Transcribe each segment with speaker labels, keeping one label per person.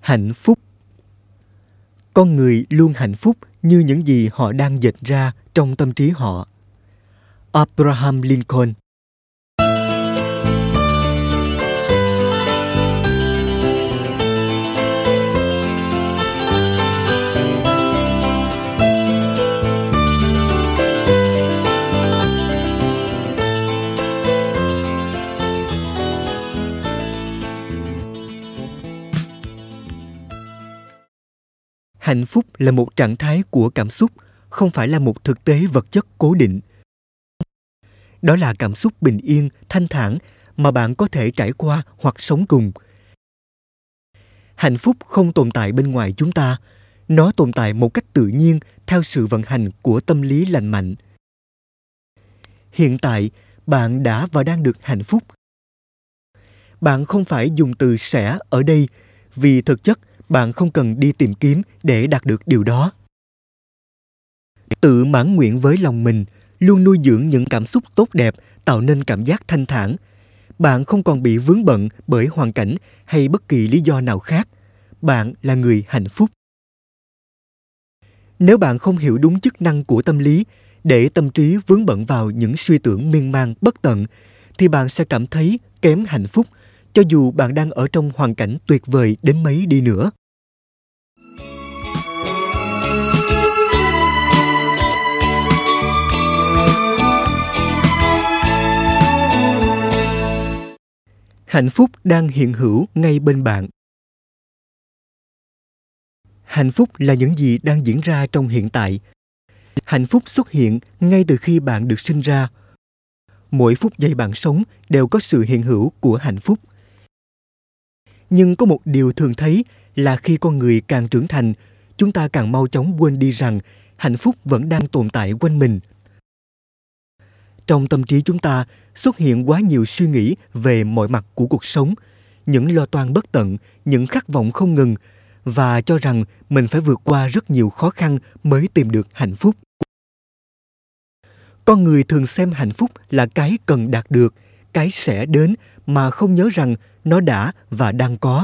Speaker 1: Hạnh phúc. Con người luôn hạnh phúc như những gì họ đang dệt ra trong tâm trí họ. Abraham Lincoln. Hạnh phúc là một trạng thái của cảm xúc, không phải là một thực tế vật chất cố định. Đó là cảm xúc bình yên, thanh thản mà bạn có thể trải qua hoặc sống cùng. Hạnh phúc không tồn tại bên ngoài chúng ta. Nó tồn tại một cách tự nhiên theo sự vận hành của tâm lý lành mạnh. Hiện tại, bạn đã và đang được hạnh phúc. Bạn không phải dùng từ sẽ ở đây, vì thực chất bạn không cần đi tìm kiếm để đạt được điều đó. Tự mãn nguyện với lòng mình, luôn nuôi dưỡng những cảm xúc tốt đẹp, tạo nên cảm giác thanh thản. Bạn không còn bị vướng bận bởi hoàn cảnh hay bất kỳ lý do nào khác. Bạn là người hạnh phúc. Nếu bạn không hiểu đúng chức năng của tâm lý, để tâm trí vướng bận vào những suy tưởng miên man bất tận, thì bạn sẽ cảm thấy kém hạnh phúc, cho dù bạn đang ở trong hoàn cảnh tuyệt vời đến mấy đi nữa. Hạnh phúc đang hiện hữu ngay bên bạn. Hạnh phúc là những gì đang diễn ra trong hiện tại. Hạnh phúc xuất hiện ngay từ khi bạn được sinh ra. Mỗi phút giây bạn sống đều có sự hiện hữu của hạnh phúc. Nhưng có một điều thường thấy là khi con người càng trưởng thành, chúng ta càng mau chóng quên đi rằng hạnh phúc vẫn đang tồn tại quanh mình. Trong tâm trí chúng ta xuất hiện quá nhiều suy nghĩ về mọi mặt của cuộc sống, những lo toan bất tận, những khát vọng không ngừng, và cho rằng mình phải vượt qua rất nhiều khó khăn mới tìm được hạnh phúc. Con người thường xem hạnh phúc là cái cần đạt được, cái sẽ đến mà không nhớ rằng nó đã và đang có.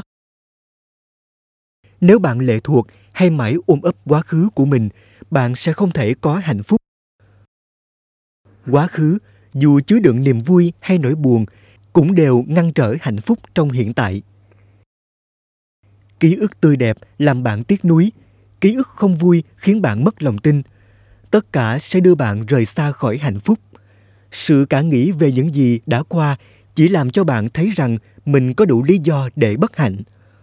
Speaker 1: Nếu bạn lệ thuộc hay mãi ôm ấp quá khứ của mình, bạn sẽ không thể có hạnh phúc. Quá khứ, dù chứa đựng niềm vui hay nỗi buồn, cũng đều ngăn trở hạnh phúc trong hiện tại. Ký ức tươi đẹp làm bạn tiếc nuối, ký ức không vui khiến bạn mất lòng tin. Tất cả sẽ đưa bạn rời xa khỏi hạnh phúc. Sự cả nghĩ về những gì đã qua chỉ làm cho bạn thấy rằng mình có đủ lý do để bất hạnh.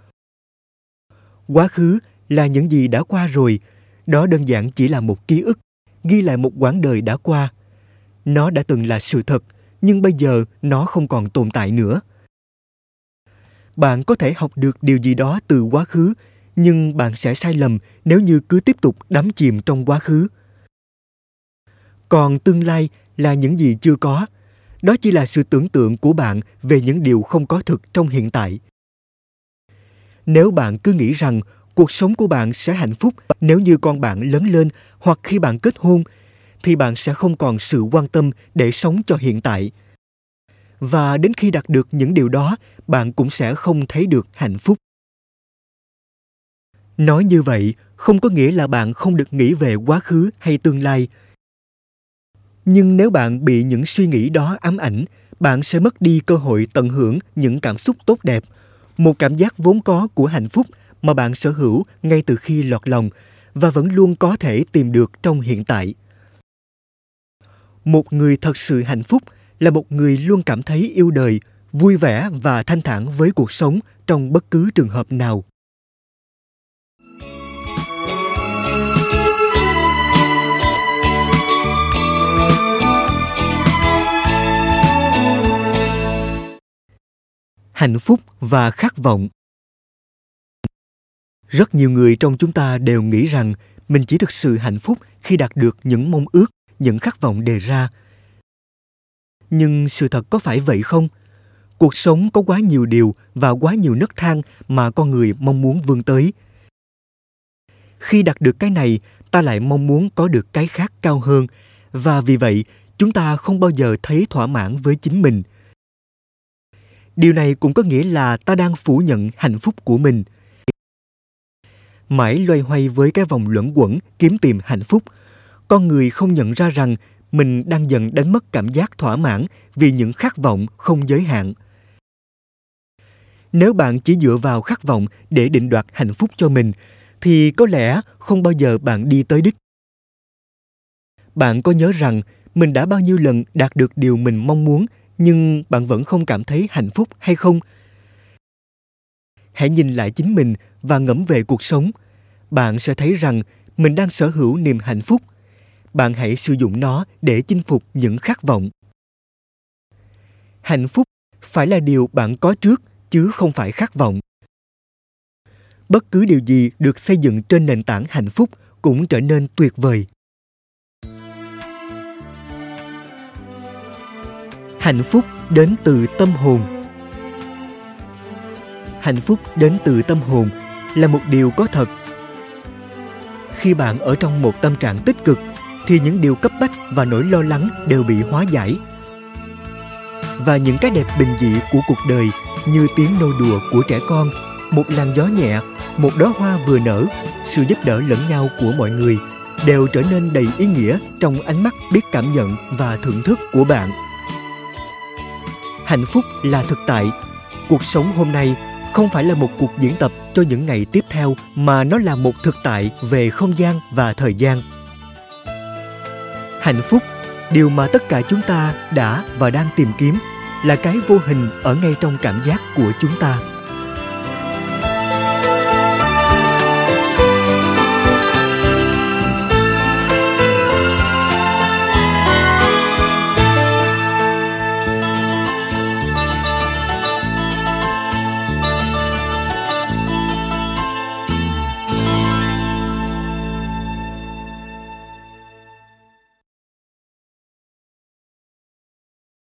Speaker 1: Quá khứ là những gì đã qua rồi, đó đơn giản chỉ là một ký ức, ghi lại một quãng đời đã qua. Nó đã từng là sự thật, nhưng bây giờ nó không còn tồn tại nữa. Bạn có thể học được điều gì đó từ quá khứ, nhưng bạn sẽ sai lầm nếu như cứ tiếp tục đắm chìm trong quá khứ. Còn tương lai là những gì chưa có. Đó chỉ là sự tưởng tượng của bạn về những điều không có thực trong hiện tại. Nếu bạn cứ nghĩ rằng cuộc sống của bạn sẽ hạnh phúc nếu như con bạn lớn lên hoặc khi bạn kết hôn, thì bạn sẽ không còn sự quan tâm để sống cho hiện tại. Và đến khi đạt được những điều đó, bạn cũng sẽ không thấy được hạnh phúc. Nói như vậy không có nghĩa là bạn không được nghĩ về quá khứ hay tương lai. Nhưng nếu bạn bị những suy nghĩ đó ám ảnh, bạn sẽ mất đi cơ hội tận hưởng những cảm xúc tốt đẹp, một cảm giác vốn có của hạnh phúc mà bạn sở hữu ngay từ khi lọt lòng và vẫn luôn có thể tìm được trong hiện tại. Một người thật sự hạnh phúc là một người luôn cảm thấy yêu đời, vui vẻ và thanh thản với cuộc sống trong bất cứ trường hợp nào. Hạnh phúc và khát vọng. Rất nhiều người trong chúng ta đều nghĩ rằng mình chỉ thực sự hạnh phúc khi đạt được những mong ước, những khát vọng đề ra. Nhưng sự thật có phải vậy không? Cuộc sống có quá nhiều điều và quá nhiều nấc thang mà con người mong muốn vươn tới. Khi đạt được cái này, ta lại mong muốn có được cái khác cao hơn, và vì vậy, chúng ta không bao giờ thấy thỏa mãn với chính mình. Điều này cũng có nghĩa là ta đang phủ nhận hạnh phúc của mình. mãi loay hoay với cái vòng luẩn quẩn kiếm tìm hạnh phúc, con người không nhận ra rằng mình đang dần đánh mất cảm giác thỏa mãn vì những khát vọng không giới hạn. Nếu bạn chỉ dựa vào khát vọng để định đoạt hạnh phúc cho mình, thì có lẽ không bao giờ bạn đi tới đích. Bạn có nhớ rằng mình đã bao nhiêu lần đạt được điều mình mong muốn, nhưng bạn vẫn không cảm thấy hạnh phúc hay không? Hãy nhìn lại chính mình và ngẫm về cuộc sống. Bạn sẽ thấy rằng mình đang sở hữu niềm hạnh phúc. Bạn hãy sử dụng nó để chinh phục những khát vọng. Hạnh phúc phải là điều bạn có trước, chứ không phải khát vọng. Bất cứ điều gì được xây dựng trên nền tảng hạnh phúc cũng trở nên tuyệt vời. Hạnh phúc đến từ tâm hồn. Hạnh phúc đến từ tâm hồn là một điều có thật. Khi bạn ở trong một tâm trạng tích cực, thì những điều cấp bách và nỗi lo lắng đều bị hóa giải. Và những cái đẹp bình dị của cuộc đời, như tiếng nô đùa của trẻ con, một làn gió nhẹ, một đóa hoa vừa nở, sự giúp đỡ lẫn nhau của mọi người, đều trở nên đầy ý nghĩa trong ánh mắt biết cảm nhận và thưởng thức của bạn. Hạnh phúc là thực tại. Cuộc sống hôm nay không phải là một cuộc diễn tập cho những ngày tiếp theo, mà nó là một thực tại về không gian và thời gian. Hạnh phúc, điều mà tất cả chúng ta đã và đang tìm kiếm, là cái vô hình ở ngay trong cảm giác của chúng ta.